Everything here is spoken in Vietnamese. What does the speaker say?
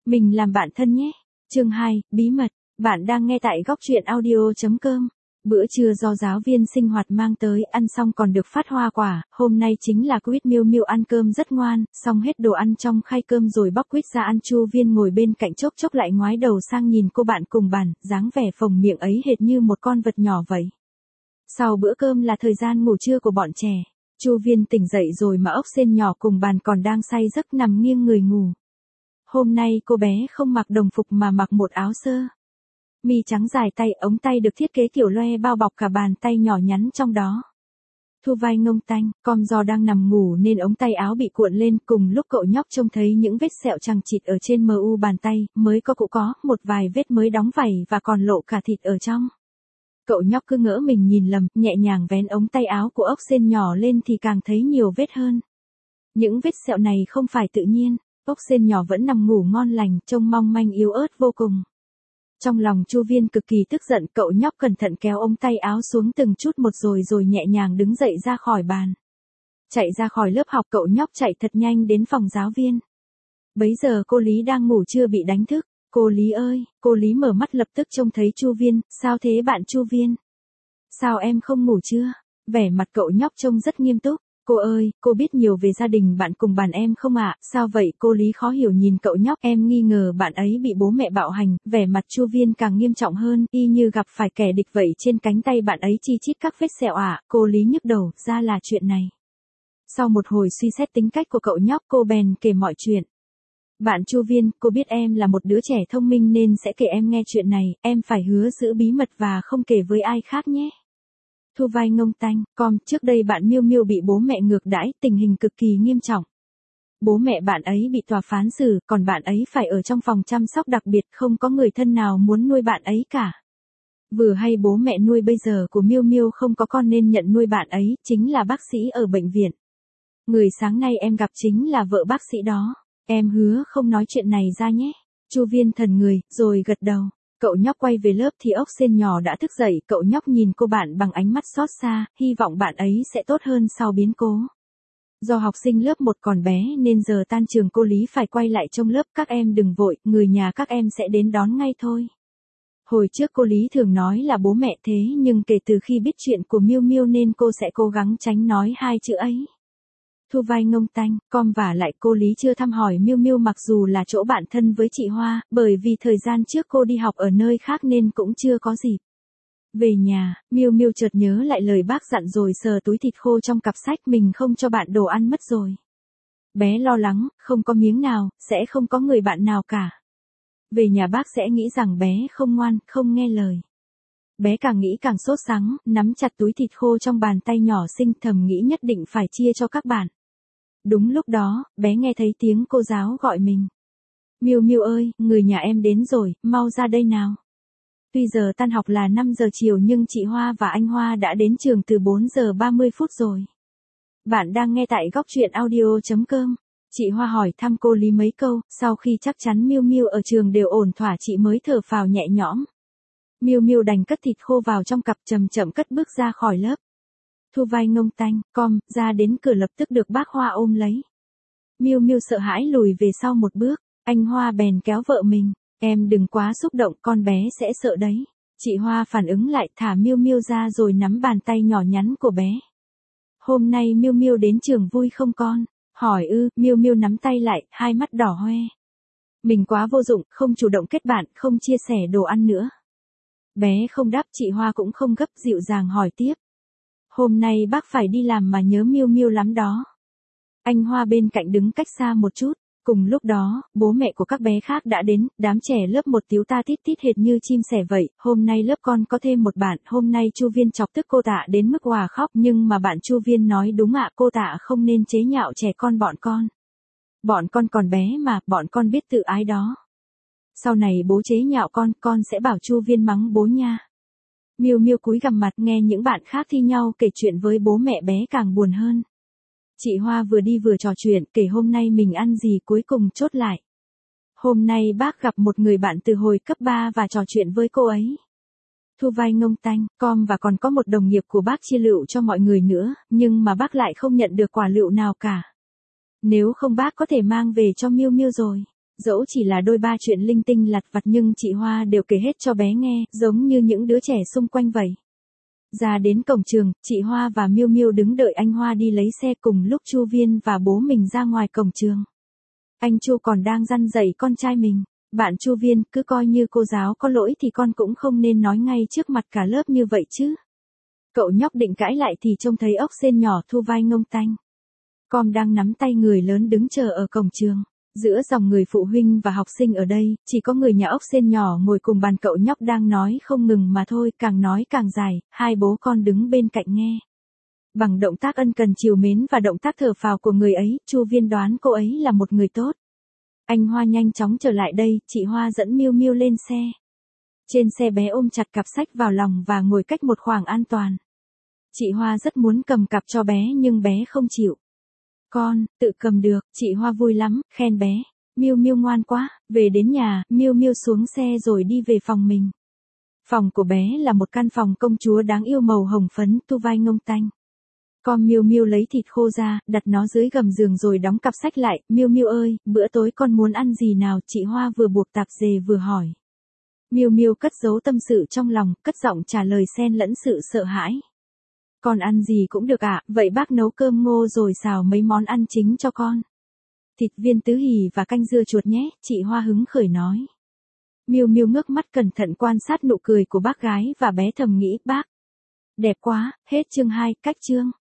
Mình làm bạn thân nhé. Chương 2, bí mật. Bạn đang nghe tại góc truyện audio.com. Bữa trưa do giáo viên sinh hoạt mang tới, ăn xong còn được phát hoa quả. Hôm nay chính là quýt. Miu Miu ăn cơm rất ngoan, xong hết đồ ăn trong khay cơm rồi bóc quýt ra ăn. Chu Viên ngồi bên cạnh chốc chốc lại ngoái đầu sang nhìn cô bạn cùng bàn, dáng vẻ phồng miệng ấy hệt như một con vật nhỏ vậy. Sau bữa cơm là thời gian ngủ trưa của bọn trẻ. Chu Viên tỉnh dậy rồi mà ốc sên nhỏ cùng bàn còn đang say giấc nằm nghiêng người ngủ. Hôm nay cô bé không mặc đồng phục mà mặc một áo sơ mi trắng dài tay, ống tay được thiết kế kiểu loe bao bọc cả bàn tay nhỏ nhắn trong đó. Thu vai ngông tanh, com do đang nằm ngủ nên ống tay áo bị cuộn lên, cùng lúc cậu nhóc trông thấy những vết sẹo chằng chịt ở trên mu bàn tay, mới có cũng có, một vài vết mới đóng vảy và còn lộ cả thịt ở trong. Cậu nhóc cứ ngỡ mình nhìn lầm, nhẹ nhàng vén ống tay áo của ốc sên nhỏ lên thì càng thấy nhiều vết hơn. Những vết sẹo này không phải tự nhiên. Ốc sên nhỏ vẫn nằm ngủ ngon lành, trông mong manh yếu ớt vô cùng. Trong lòng Chu Viên cực kỳ tức giận, cậu nhóc cẩn thận kéo ống tay áo xuống từng chút một rồi nhẹ nhàng đứng dậy ra khỏi bàn. Chạy ra khỏi lớp học, cậu nhóc chạy thật nhanh đến phòng giáo viên. Bấy giờ cô Lý đang ngủ chưa bị đánh thức. Cô Lý ơi, cô Lý mở mắt lập tức trông thấy Chu Viên. Sao thế bạn Chu Viên? Sao em không ngủ chưa? Vẻ mặt cậu nhóc trông rất nghiêm túc. Cô ơi, cô biết nhiều về gia đình bạn cùng bàn em không ạ? Sao vậy? Cô Lý khó hiểu nhìn cậu nhóc. Em nghi ngờ bạn ấy bị bố mẹ bạo hành. Vẻ mặt Chu Viên càng nghiêm trọng hơn, y như gặp phải kẻ địch vậy. Trên cánh tay bạn ấy chi chít các vết sẹo ạ. Cô Lý nhức đầu, ra là chuyện này. Sau một hồi suy xét tính cách của cậu nhóc, cô bèn kể mọi chuyện. Bạn Chu Viên, cô biết em là một đứa trẻ thông minh nên sẽ kể em nghe chuyện này. Em phải hứa giữ bí mật và không kể với ai khác nhé. Thu vai ngông tanh, trước đây bạn Miu Miu bị bố mẹ ngược đãi, tình hình cực kỳ nghiêm trọng. Bố mẹ bạn ấy bị tòa phán xử, còn bạn ấy phải ở trong phòng chăm sóc đặc biệt, không có người thân nào muốn nuôi bạn ấy cả. Vừa hay bố mẹ nuôi bây giờ của Miu Miu không có con nên nhận nuôi bạn ấy, chính là bác sĩ ở bệnh viện. Người sáng nay em gặp chính là vợ bác sĩ đó. Em hứa không nói chuyện này ra nhé. Chu Viên thần người, rồi gật đầu. Cậu nhóc quay về lớp thì ốc sên nhỏ đã thức dậy, cậu nhóc nhìn cô bạn bằng ánh mắt xót xa, hy vọng bạn ấy sẽ tốt hơn sau biến cố. Do học sinh lớp 1 còn bé nên giờ tan trường cô Lý phải quay lại trông lớp, các em đừng vội, người nhà các em sẽ đến đón ngay thôi. Hồi trước cô Lý thường nói là bố mẹ thế nhưng kể từ khi biết chuyện của Miu Miu nên cô sẽ cố gắng tránh nói hai chữ ấy. Thu vai ngông tanh, vả lại cô Lý chưa thăm hỏi Miu Miu mặc dù là chỗ bạn thân với chị Hoa, bởi vì thời gian trước cô đi học ở nơi khác nên cũng chưa có dịp. Về nhà, Miu Miu chợt nhớ lại lời bác dặn rồi sờ túi thịt khô trong cặp sách, mình không cho bạn đồ ăn mất rồi. Bé lo lắng, không có miếng nào, sẽ không có người bạn nào cả. Về nhà bác sẽ nghĩ rằng bé không ngoan, không nghe lời. Bé càng nghĩ càng sốt sắng, nắm chặt túi thịt khô trong bàn tay nhỏ xinh, thầm nghĩ nhất định phải chia cho các bạn. Đúng lúc đó, bé nghe thấy tiếng cô giáo gọi mình. Miu Miu ơi, người nhà em đến rồi, mau ra đây nào. Tuy giờ tan học là 5 giờ chiều nhưng chị Hoa và anh Hoa đã đến trường từ 4 giờ 30 phút rồi. Bạn đang nghe tại góc truyện audio.com. Chị Hoa hỏi thăm cô Lý mấy câu, sau khi chắc chắn Miu Miu ở trường đều ổn thỏa chị mới thở phào nhẹ nhõm. Miu Miu đành cất thịt khô vào trong cặp, chậm chậm cất bước ra khỏi lớp. Thu vai ngông tanh, ra đến cửa lập tức được bác Hoa ôm lấy. Miu Miu sợ hãi lùi về sau một bước, anh Hoa bèn kéo vợ mình. Em đừng quá xúc động, con bé sẽ sợ đấy. Chị Hoa phản ứng lại, thả Miu Miu ra rồi nắm bàn tay nhỏ nhắn của bé. Hôm nay Miu Miu đến trường vui không con? Hỏi Miu Miu nắm tay lại, hai mắt đỏ hoe. Mình quá vô dụng, không chủ động kết bạn, không chia sẻ đồ ăn nữa. Bé không đáp, chị Hoa cũng không gấp, dịu dàng hỏi tiếp. Hôm nay bác phải đi làm mà nhớ Miu Miu lắm đó. Anh Hoa bên cạnh đứng cách xa một chút. Cùng lúc đó, bố mẹ của các bé khác đã đến, đám trẻ lớp 1 tíu ta tít tít hệt như chim sẻ vậy. Hôm nay lớp con có thêm một bạn, hôm nay Chu Viên chọc tức cô Tạ đến mức òa khóc, nhưng mà bạn Chu Viên nói đúng ạ, cô Tạ không nên chế nhạo trẻ con bọn con. Bọn con còn bé mà, bọn con biết tự ái đó. Sau này bố chế nhạo con sẽ bảo Chu Viên mắng bố nha. Miu Miu cúi gằm mặt, nghe những bạn khác thi nhau kể chuyện với bố mẹ bé càng buồn hơn. Chị Hoa vừa đi vừa trò chuyện, kể hôm nay mình ăn gì, cuối cùng chốt lại. Hôm nay bác gặp một người bạn từ hồi cấp 3 và trò chuyện với cô ấy. Thu vai ngông tanh, và còn có một đồng nghiệp của bác chia lựu cho mọi người nữa, nhưng mà bác lại không nhận được quả lựu nào cả. Nếu không bác có thể mang về cho Miu Miu rồi. Dẫu chỉ là đôi ba chuyện linh tinh lặt vặt nhưng chị Hoa đều kể hết cho bé nghe, giống như những đứa trẻ xung quanh vậy. Ra đến cổng trường, chị Hoa và Miu Miu đứng đợi anh Hoa đi lấy xe cùng lúc Chu Viên và bố mình ra ngoài cổng trường. Anh Chu còn đang răn dạy con trai mình. Bạn Chu Viên, cứ coi như cô giáo có lỗi thì con cũng không nên nói ngay trước mặt cả lớp như vậy chứ. Cậu nhóc định cãi lại thì trông thấy ốc sên nhỏ thu vai ngông tanh. Com đang nắm tay người lớn đứng chờ ở cổng trường. Giữa dòng người phụ huynh và học sinh ở đây, chỉ có người nhà ốc sên nhỏ ngồi cùng bàn cậu nhóc đang nói không ngừng mà thôi, càng nói càng dài, hai bố con đứng bên cạnh nghe. Bằng động tác ân cần trìu mến và động tác thở phào của người ấy, Chu Viên đoán cô ấy là một người tốt. Anh Hoa nhanh chóng trở lại đây, chị Hoa dẫn Miu Miu lên xe. Trên xe bé ôm chặt cặp sách vào lòng và ngồi cách một khoảng an toàn. Chị Hoa rất muốn cầm cặp cho bé nhưng bé không chịu. Con, tự cầm được, chị Hoa vui lắm, khen bé. Miu Miu ngoan quá, về đến nhà, Miu Miu xuống xe rồi đi về phòng mình. Phòng của bé là một căn phòng công chúa đáng yêu màu hồng phấn, tu vai ngông tanh. Con Miu Miu lấy thịt khô ra, đặt nó dưới gầm giường rồi đóng cặp sách lại. Miu Miu ơi, bữa tối con muốn ăn gì nào? Chị Hoa vừa buộc tạp dề vừa hỏi. Miu Miu cất giấu tâm sự trong lòng, cất giọng trả lời xen lẫn sự sợ hãi. Con ăn gì cũng được ạ, vậy bác nấu cơm ngô rồi xào mấy món ăn chính cho con. Thịt viên tứ hì và canh dưa chuột nhé, chị Hoa hứng khởi nói. Miu Miu ngước mắt cẩn thận quan sát nụ cười của bác gái và bé thầm nghĩ bác. Đẹp quá, hết chương 2, cách chương.